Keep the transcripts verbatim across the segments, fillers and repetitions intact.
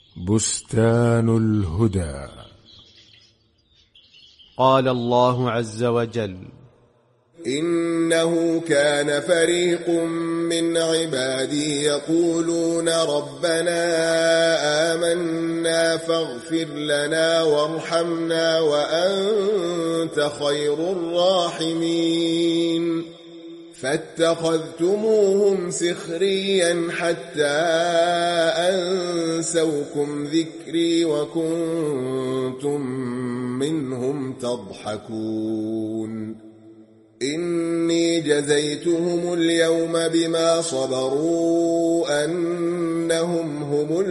بستان الهدى. قال الله عز وجل: إنه كان فريق من عبادي يقولون ربنا آمنا فاغفر لنا وارحمنا وأنت خير الراحمين فاتخذتموهم سخريا حتى أنسوكم ذكري وكنتم منهم تضحكون إني جزيتهم اليوم بما صبروا أنهم هم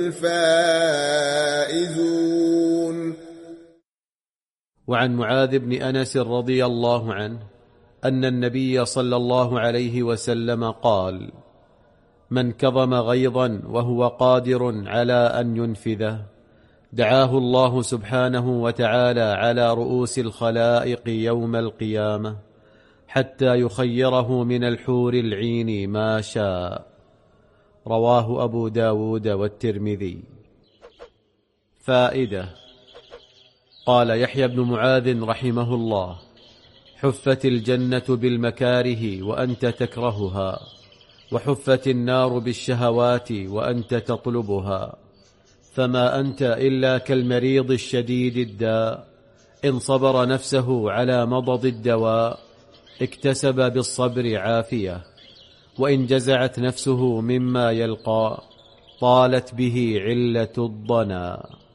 الفائزون. وعن معاذ بن أنس رضي الله عنه أن النبي صلى الله عليه وسلم قال: من كظم غيظا وهو قادر على أن ينفذه دعاه الله سبحانه وتعالى على رؤوس الخلائق يوم القيامة حتى يخيره من الحور العين ما شاء. رواه أبو داود والترمذي. فائدة: قال يحيى بن معاذ رحمه الله: حفت الجنة بالمكاره وأنت تكرهها، وحفت النار بالشهوات وأنت تطلبها، فما أنت إلا كالمريض الشديد الداء إن صبر نفسه على مضض الدواء اكتسب بالصبر عافية، وإن جزعت نفسه مما يلقى طالت به علة الضنا.